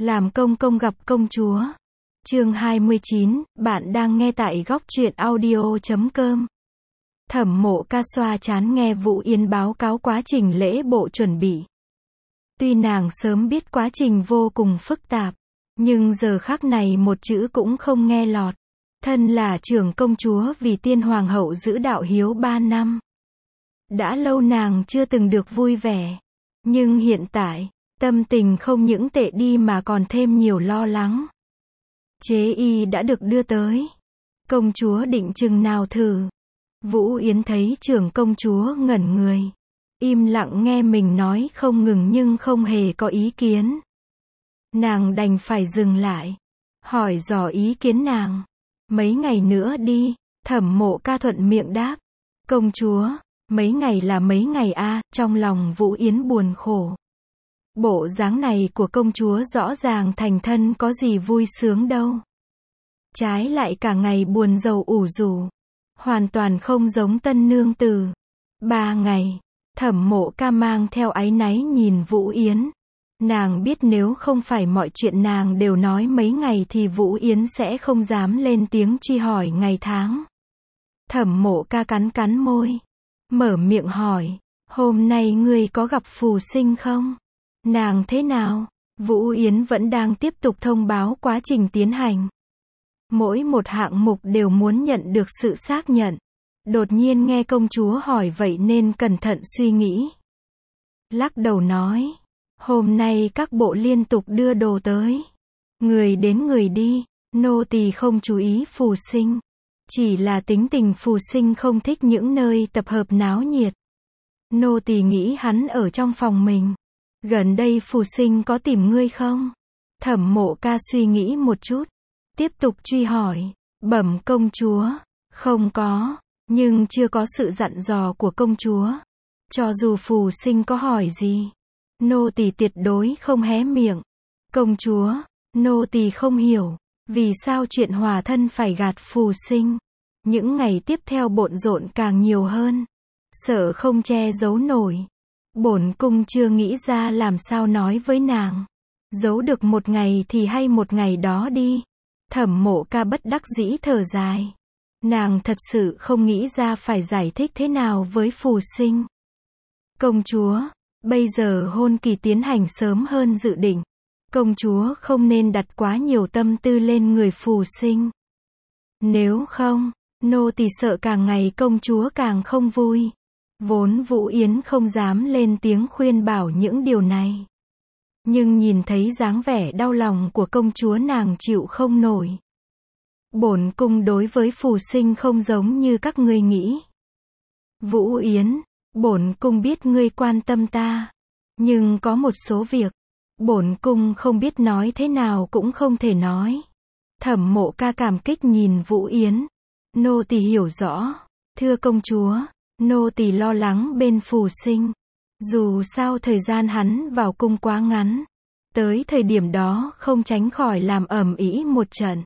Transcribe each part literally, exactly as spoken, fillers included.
Làm công công gặp công chúa. Chương hai mươi chín, bạn đang nghe tại góc truyện audio chấm com. Thẩm Mộ Ca xoa trán nghe Vũ Yến báo cáo quá trình lễ bộ chuẩn bị. Tuy nàng sớm biết quá trình vô cùng phức tạp, nhưng giờ khắc này một chữ cũng không nghe lọt. Thân là trưởng công chúa vì tiên hoàng hậu giữ đạo hiếu ba năm. Đã lâu nàng chưa từng được vui vẻ. Nhưng hiện tại, tâm tình không những tệ đi mà còn thêm nhiều lo lắng. Chế y đã được đưa tới. Công chúa định chừng nào thử. Vũ Yến thấy trưởng công chúa ngẩn người. Im lặng nghe mình nói không ngừng nhưng không hề có ý kiến. Nàng đành phải dừng lại. Hỏi dò ý kiến nàng. Mấy ngày nữa đi. Thẩm Mộ Ca thuận miệng đáp. Công chúa, mấy ngày là mấy ngày a? À, trong lòng Vũ Yến buồn khổ. Bộ dáng này của công chúa rõ ràng thành thân có gì vui sướng đâu. Trái lại cả ngày buồn rầu ủ rũ. Hoàn toàn không giống tân nương tử. Ba ngày. Thẩm Mộ Ca mang theo áy náy nhìn Vũ Yến. Nàng biết nếu không phải mọi chuyện nàng đều nói mấy ngày thì Vũ Yến sẽ không dám lên tiếng truy hỏi ngày tháng. Thẩm Mộ Ca cắn cắn môi. Mở miệng hỏi. Hôm nay ngươi có gặp phù sinh không? Nàng thế nào? Vũ Yến vẫn đang tiếp tục thông báo quá trình tiến hành. Mỗi một hạng mục đều muốn nhận được sự xác nhận. Đột nhiên nghe công chúa hỏi vậy nên cẩn thận suy nghĩ. Lắc đầu nói. Hôm nay các bộ liên tục đưa đồ tới. Người đến người đi. Nô tỳ không chú ý phù sinh. Chỉ là tính tình phù sinh không thích những nơi tập hợp náo nhiệt. Nô tỳ nghĩ hắn ở trong phòng mình. Gần đây phù sinh có tìm ngươi không? Thẩm Mộ Ca suy nghĩ một chút. Tiếp tục truy hỏi. Bẩm công chúa. Không có. Nhưng chưa có sự dặn dò của công chúa. Cho dù phù sinh có hỏi gì. Nô tỳ tuyệt đối không hé miệng. Công chúa. Nô tỳ không hiểu. Vì sao chuyện hòa thân phải gạt phù sinh. Những ngày tiếp theo bộn rộn càng nhiều hơn. Sợ không che giấu nổi. Bổn cung chưa nghĩ ra làm sao nói với nàng. Giấu được một ngày thì hay một ngày đó đi. Thẩm Mộ Ca bất đắc dĩ thở dài. Nàng thật sự không nghĩ ra phải giải thích thế nào với phù sinh. Công chúa, bây giờ hôn kỳ tiến hành sớm hơn dự định. Công chúa không nên đặt quá nhiều tâm tư lên người phù sinh. Nếu không, nô tỳ sợ càng ngày công chúa càng không vui. Vốn Vũ Yến không dám lên tiếng khuyên bảo những điều này. Nhưng nhìn thấy dáng vẻ đau lòng của công chúa nàng chịu không nổi. Bổn cung đối với phù sinh không giống như các ngươi nghĩ. Vũ Yến, bổn cung biết ngươi quan tâm ta. Nhưng có một số việc, bổn cung không biết nói thế nào cũng không thể nói. Thẩm Mộ Ca cảm kích nhìn Vũ Yến. Nô tỳ hiểu rõ. Thưa công chúa, nô tỳ lo lắng bên phù sinh. Dù sao thời gian hắn vào cung quá ngắn. Tới thời điểm đó không tránh khỏi làm ầm ĩ một trận.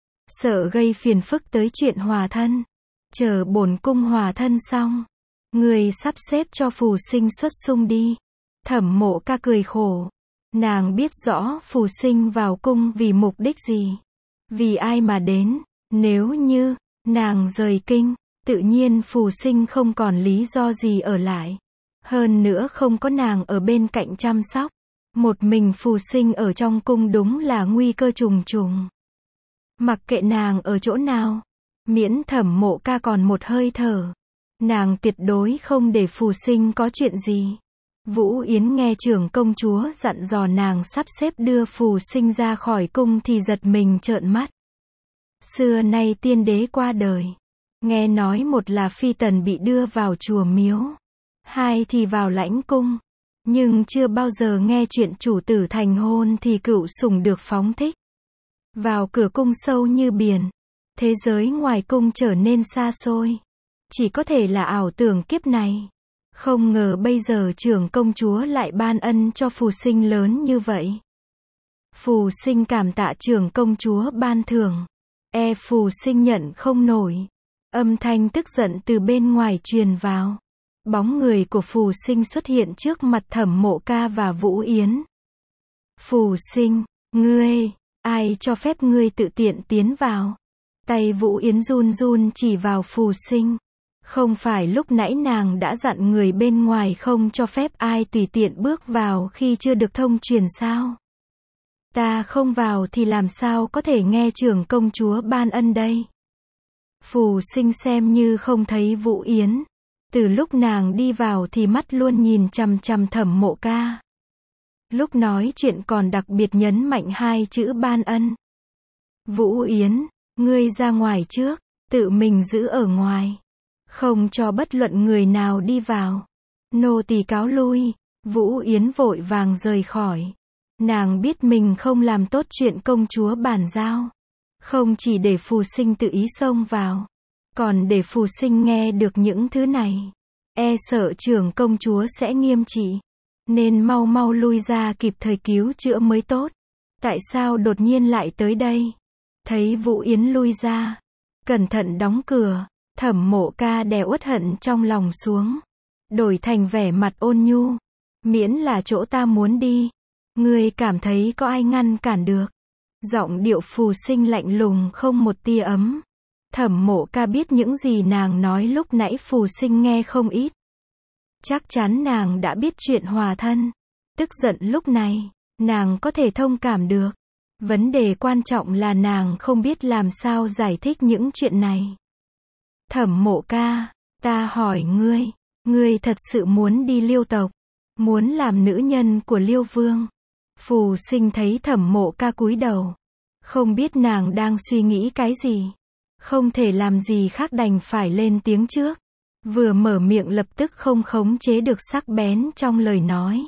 Sợ gây phiền phức tới chuyện hòa thân. Chờ bổn cung hòa thân xong. Người sắp xếp cho phù sinh xuất xung đi. Thẩm Mộ Ca cười khổ. Nàng biết rõ phù sinh vào cung vì mục đích gì. Vì ai mà đến. Nếu như nàng rời kinh, tự nhiên phù sinh không còn lý do gì ở lại. Hơn nữa không có nàng ở bên cạnh chăm sóc. Một mình phù sinh ở trong cung đúng là nguy cơ trùng trùng. Mặc kệ nàng ở chỗ nào, miễn Thẩm Mộ Ca còn một hơi thở. Nàng tuyệt đối không để phù sinh có chuyện gì. Vũ Yến nghe trưởng công chúa dặn dò nàng sắp xếp đưa phù sinh ra khỏi cung thì giật mình trợn mắt. Xưa nay tiên đế qua đời. Nghe nói một là phi tần bị đưa vào chùa miếu. Hai thì vào lãnh cung. Nhưng chưa bao giờ nghe chuyện chủ tử thành hôn thì cựu sủng được phóng thích. Vào cửa cung sâu như biển. Thế giới ngoài cung trở nên xa xôi. Chỉ có thể là ảo tưởng kiếp này. Không ngờ bây giờ trưởng công chúa lại ban ân cho phù sinh lớn như vậy. Phù sinh cảm tạ trưởng công chúa ban thưởng. E phù sinh nhận không nổi. Âm thanh tức giận từ bên ngoài truyền vào. Bóng người của phù sinh xuất hiện trước mặt Thẩm Mộ Ca và Vũ Yến. Phù sinh, Ngươi, ai cho phép ngươi tự tiện tiến vào? Tay Vũ Yến run run chỉ vào Phù Sinh. Không phải lúc nãy nàng đã dặn người bên ngoài không cho phép ai tùy tiện bước vào khi chưa được thông truyền sao? Ta không vào thì làm sao có thể nghe trưởng công chúa ban ân đây? Phù Sinh xem như không thấy Vũ Yến. Từ lúc nàng đi vào thì mắt luôn nhìn chằm chằm Thẩm Mộ Ca. Lúc nói chuyện còn đặc biệt nhấn mạnh hai chữ ban ân. Vũ Yến, ngươi ra ngoài trước, tự mình giữ ở ngoài. Không cho bất luận người nào đi vào. Nô tỳ cáo lui. Vũ Yến vội vàng rời khỏi. Nàng biết mình không làm tốt chuyện công chúa bàn giao. Không chỉ để Phù Sinh tự ý xông vào, còn để Phù Sinh nghe được những thứ này. E sợ trưởng công chúa sẽ nghiêm trị. Nên mau mau lui ra kịp thời cứu chữa mới tốt. Tại sao đột nhiên lại tới đây? Thấy Vũ Yến lui ra, cẩn thận đóng cửa, Thẩm Mộ Ca đè uất hận trong lòng xuống. Đổi thành vẻ mặt ôn nhu. Miễn là chỗ ta muốn đi. Ngươi cảm thấy có ai ngăn cản được? Giọng điệu Phù Sinh lạnh lùng không một tia ấm. Thẩm Mộ Ca biết những gì nàng nói lúc nãy Phù Sinh nghe không ít. Chắc chắn nàng đã biết chuyện hòa thân. Tức giận lúc này, nàng có thể thông cảm được. Vấn đề quan trọng là nàng không biết làm sao giải thích những chuyện này. Thẩm Mộ Ca, ta hỏi ngươi, ngươi thật sự muốn đi Liêu tộc, muốn làm nữ nhân của Liêu Vương? Phù Sinh thấy Thẩm Mộ Ca cúi đầu, không biết nàng đang suy nghĩ cái gì. Không thể làm gì khác đành phải lên tiếng trước. Vừa mở miệng lập tức không khống chế được sắc bén trong lời nói.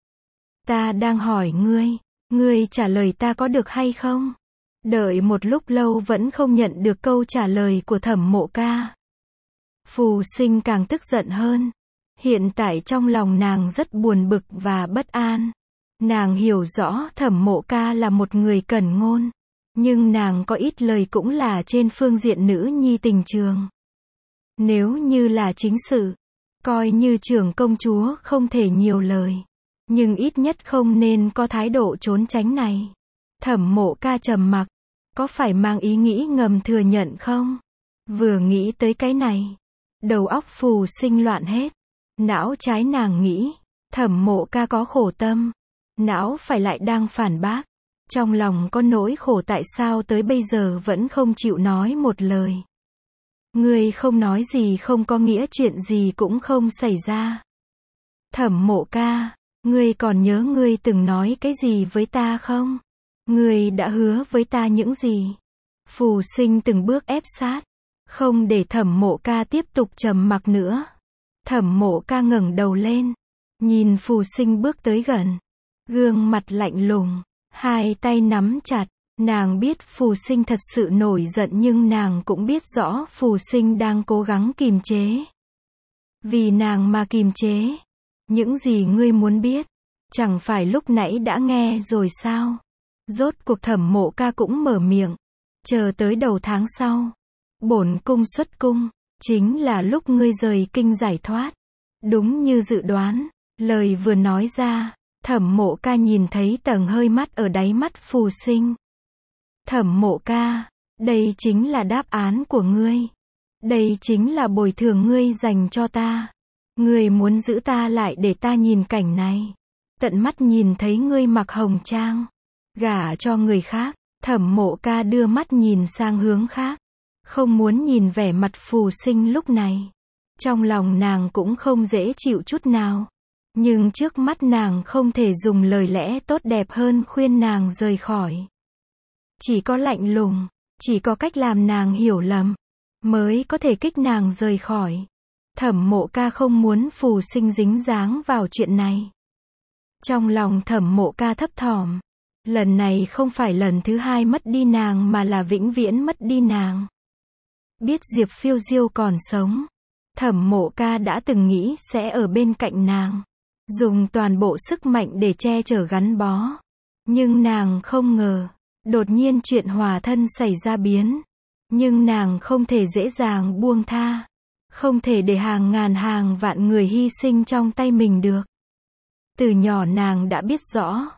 Ta đang hỏi ngươi, ngươi trả lời ta có được hay không? Đợi một lúc lâu vẫn không nhận được câu trả lời của Thẩm Mộ Ca. Phù Sinh càng tức giận hơn. Hiện tại trong lòng nàng rất buồn bực và bất an. Nàng hiểu rõ Thẩm Mộ Ca là một người cẩn ngôn. Nhưng nàng có ít lời cũng là trên phương diện nữ nhi tình trường. Nếu như là chính sự, coi như trưởng công chúa không thể nhiều lời. Nhưng ít nhất không nên có thái độ trốn tránh này. Thẩm Mộ Ca trầm mặc. Có phải mang ý nghĩ ngầm thừa nhận không? Vừa nghĩ tới cái này, đầu óc Phù Sinh loạn hết. Não trái nàng nghĩ, Thẩm Mộ Ca có khổ tâm. Não phải lại đang phản bác. Trong lòng có nỗi khổ tại sao tới bây giờ vẫn không chịu nói một lời. Ngươi không nói gì không có nghĩa chuyện gì cũng không xảy ra. Thẩm Mộ Ca, ngươi còn nhớ ngươi từng nói cái gì với ta không? Ngươi đã hứa với ta những gì? Phù Sinh từng bước ép sát, không để Thẩm Mộ Ca tiếp tục trầm mặc nữa. Thẩm Mộ Ca ngẩng đầu lên, nhìn Phù Sinh bước tới gần, gương mặt lạnh lùng, hai tay nắm chặt. Nàng biết Phù Sinh thật sự nổi giận nhưng nàng cũng biết rõ Phù Sinh đang cố gắng kìm chế. Vì nàng mà kìm chế. Những gì ngươi muốn biết, chẳng phải lúc nãy đã nghe rồi sao? Rốt cuộc Thẩm Mộ Ca cũng mở miệng. Chờ tới đầu tháng sau, bổn cung xuất cung, chính là lúc ngươi rời kinh giải thoát. Đúng như dự đoán, lời vừa nói ra, Thẩm Mộ Ca nhìn thấy tầng hơi mắt ở đáy mắt Phù Sinh. Thẩm Mộ Ca, đây chính là đáp án của ngươi. Đây chính là bồi thường ngươi dành cho ta. Ngươi muốn giữ ta lại để ta nhìn cảnh này. Tận mắt nhìn thấy ngươi mặc hồng trang, gả cho người khác. Thẩm Mộ Ca đưa mắt nhìn sang hướng khác. Không muốn nhìn vẻ mặt Phù Sinh lúc này. Trong lòng nàng cũng không dễ chịu chút nào. Nhưng trước mắt nàng không thể dùng lời lẽ tốt đẹp hơn khuyên nàng rời khỏi. Chỉ có lạnh lùng, chỉ có cách làm nàng hiểu lầm, mới có thể kích nàng rời khỏi. Thẩm Mộ Ca không muốn Phù Sinh dính dáng vào chuyện này. Trong lòng Thẩm Mộ Ca thấp thỏm. Lần này không phải lần thứ hai mất đi nàng mà là vĩnh viễn mất đi nàng. Biết Diệp Phiêu Diêu còn sống, Thẩm Mộ Ca đã từng nghĩ sẽ ở bên cạnh nàng, dùng toàn bộ sức mạnh để che chở gắn bó. Nhưng nàng không ngờ, đột nhiên chuyện hòa thân xảy ra biến. Nhưng nàng không thể dễ dàng buông tha. Không thể để hàng ngàn hàng vạn người hy sinh trong tay mình được. Từ nhỏ nàng đã biết rõ,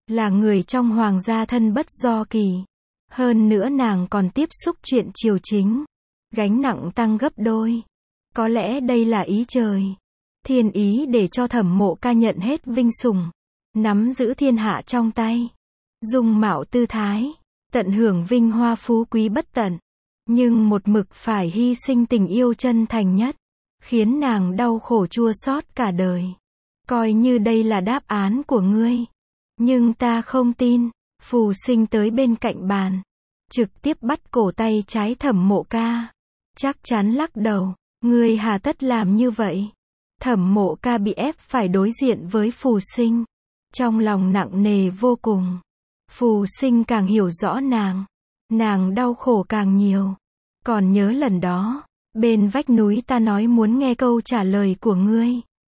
Là người trong hoàng gia thân bất do kỳ. Hơn nữa nàng còn tiếp xúc chuyện triều chính. Gánh nặng tăng gấp đôi. Có lẽ đây là ý trời. Thiên ý để cho Thẩm Mộ Ca nhận hết vinh sủng. Nắm giữ thiên hạ trong tay. Dung mạo tư thái. Tận hưởng vinh hoa phú quý bất tận. Nhưng một mực phải hy sinh tình yêu chân thành nhất. Khiến nàng đau khổ chua xót cả đời. Coi như đây là đáp án của ngươi. Nhưng ta không tin. Phù Sinh tới bên cạnh bàn. Trực tiếp bắt cổ tay trái Thẩm Mộ Ca. Chắc chắn lắc đầu. Ngươi hà tất làm như vậy. Thẩm Mộ Ca bị ép phải đối diện với Phù Sinh. Trong lòng nặng nề vô cùng. Phù Sinh càng hiểu rõ nàng. Nàng đau khổ càng nhiều. Còn nhớ lần đó. Bên vách núi ta nói muốn nghe câu trả lời của ngươi.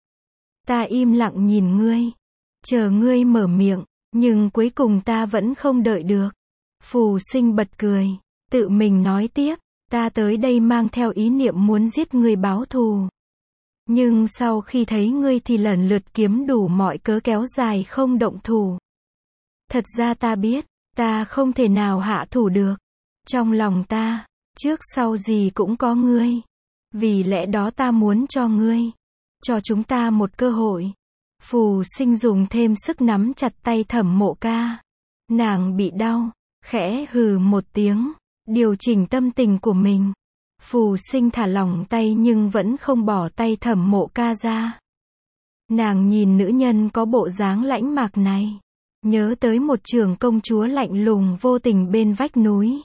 Ta im lặng nhìn ngươi. Chờ ngươi mở miệng. Nhưng cuối cùng ta vẫn không đợi được. Phù Sinh bật cười. Tự mình nói tiếp. Ta tới đây mang theo ý niệm muốn giết ngươi báo thù. Nhưng sau khi thấy ngươi thì lần lượt kiếm đủ mọi cớ kéo dài không động thủ. Thật ra ta biết. Ta không thể nào hạ thủ được. Trong lòng ta. Trước sau gì cũng có ngươi. Vì lẽ đó ta muốn cho ngươi. Cho chúng ta một cơ hội. Phù Sinh dùng thêm sức nắm chặt tay Thẩm Mộ Ca. Nàng bị đau. Khẽ hừ một tiếng. Điều chỉnh tâm tình của mình. Phù Sinh thả lỏng tay nhưng vẫn không bỏ tay Thẩm Mộ Ca ra. Nàng nhìn nữ nhân có bộ dáng lãnh mạc này. Nhớ tới một trưởng công chúa lạnh lùng vô tình bên vách núi.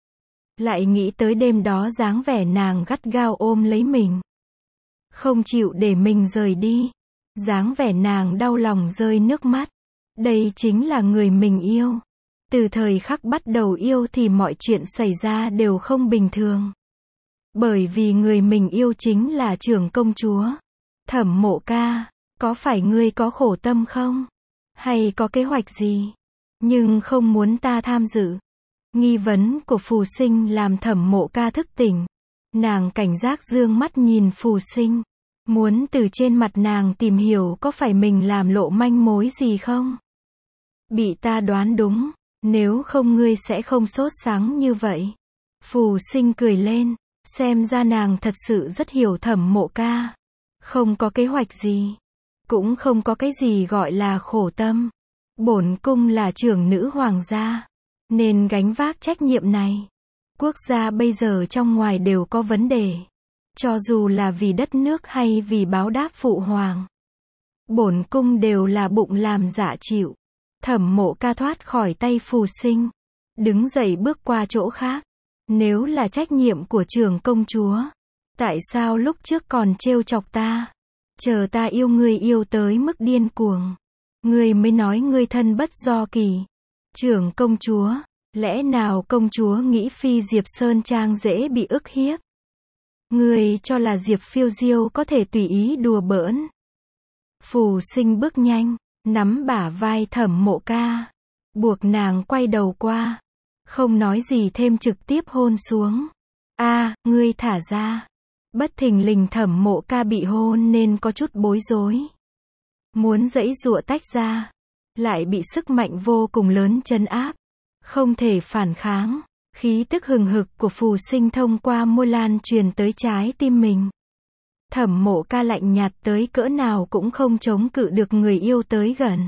Lại nghĩ tới đêm đó dáng vẻ nàng gắt gao ôm lấy mình. Không chịu để mình rời đi. Dáng vẻ nàng đau lòng rơi nước mắt. Đây chính là người mình yêu. Từ thời khắc bắt đầu yêu thì mọi chuyện xảy ra đều không bình thường. Bởi vì người mình yêu chính là trưởng công chúa. Thẩm Mộ Ca, có phải ngươi có khổ tâm không? Hay có kế hoạch gì? Nhưng không muốn ta tham dự. Nghi vấn của Phù Sinh làm Thẩm Mộ Ca thức tỉnh. Nàng cảnh giác dương mắt nhìn Phù Sinh. Muốn từ trên mặt nàng tìm hiểu có phải mình làm lộ manh mối gì không? Bị ta đoán đúng. Nếu không ngươi sẽ không sốt sắng như vậy. Phù Sinh cười lên. Xem ra nàng thật sự rất hiểu Thẩm Mộ Ca. Không có kế hoạch gì. Cũng không có cái gì gọi là khổ tâm. Bổn cung là trưởng nữ hoàng gia. Nên gánh vác trách nhiệm này. Quốc gia bây giờ trong ngoài đều có vấn đề. Cho dù là vì đất nước hay vì báo đáp phụ hoàng. Bổn cung đều là bụng làm dạ chịu. Thẩm Mộ Ca thoát khỏi tay Phù Sinh. Đứng dậy bước qua chỗ khác. Nếu là trách nhiệm của trưởng công chúa. Tại sao lúc trước còn trêu chọc ta? Chờ ta yêu ngươi yêu tới mức điên cuồng. Ngươi mới nói ngươi thân bất do kỳ. Trưởng công chúa. Lẽ nào công chúa nghĩ phi Diệp Sơn Trang dễ bị ức hiếp? Ngươi cho là Diệp Phiêu Diêu có thể tùy ý đùa bỡn? Phù Sinh bước nhanh. Nắm bả vai Thẩm Mộ Ca. Buộc nàng quay đầu qua. Không nói gì thêm trực tiếp hôn xuống. A, ngươi thả ra. Bất thình lình Thẩm Mộ Ca bị hôn nên có chút bối rối. Muốn giãy giụa tách ra. Lại bị sức mạnh vô cùng lớn trấn áp. Không thể phản kháng. Khí tức hừng hực của Phù Sinh thông qua môi lan truyền tới trái tim mình. Thẩm Mộ Ca lạnh nhạt tới cỡ nào cũng không chống cự được người yêu tới gần.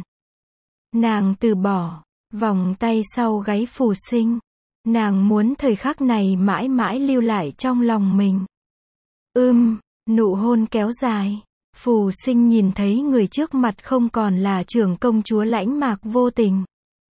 Nàng từ bỏ. Vòng tay sau gáy Phù Sinh. Nàng muốn thời khắc này mãi mãi lưu lại trong lòng mình. Ưm, nụ hôn kéo dài. Phù Sinh nhìn thấy người trước mặt không còn là trưởng công chúa lãnh mạc vô tình.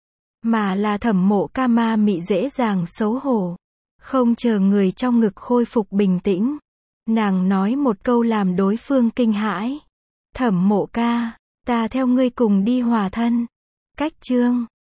Mà là Thẩm Mộ Ca ma mị dễ dàng xấu hổ. Không chờ người trong ngực khôi phục bình tĩnh. Nàng nói một câu làm đối phương kinh hãi. Thẩm Mộ Ca, ta theo ngươi cùng đi hòa thân. Cách chương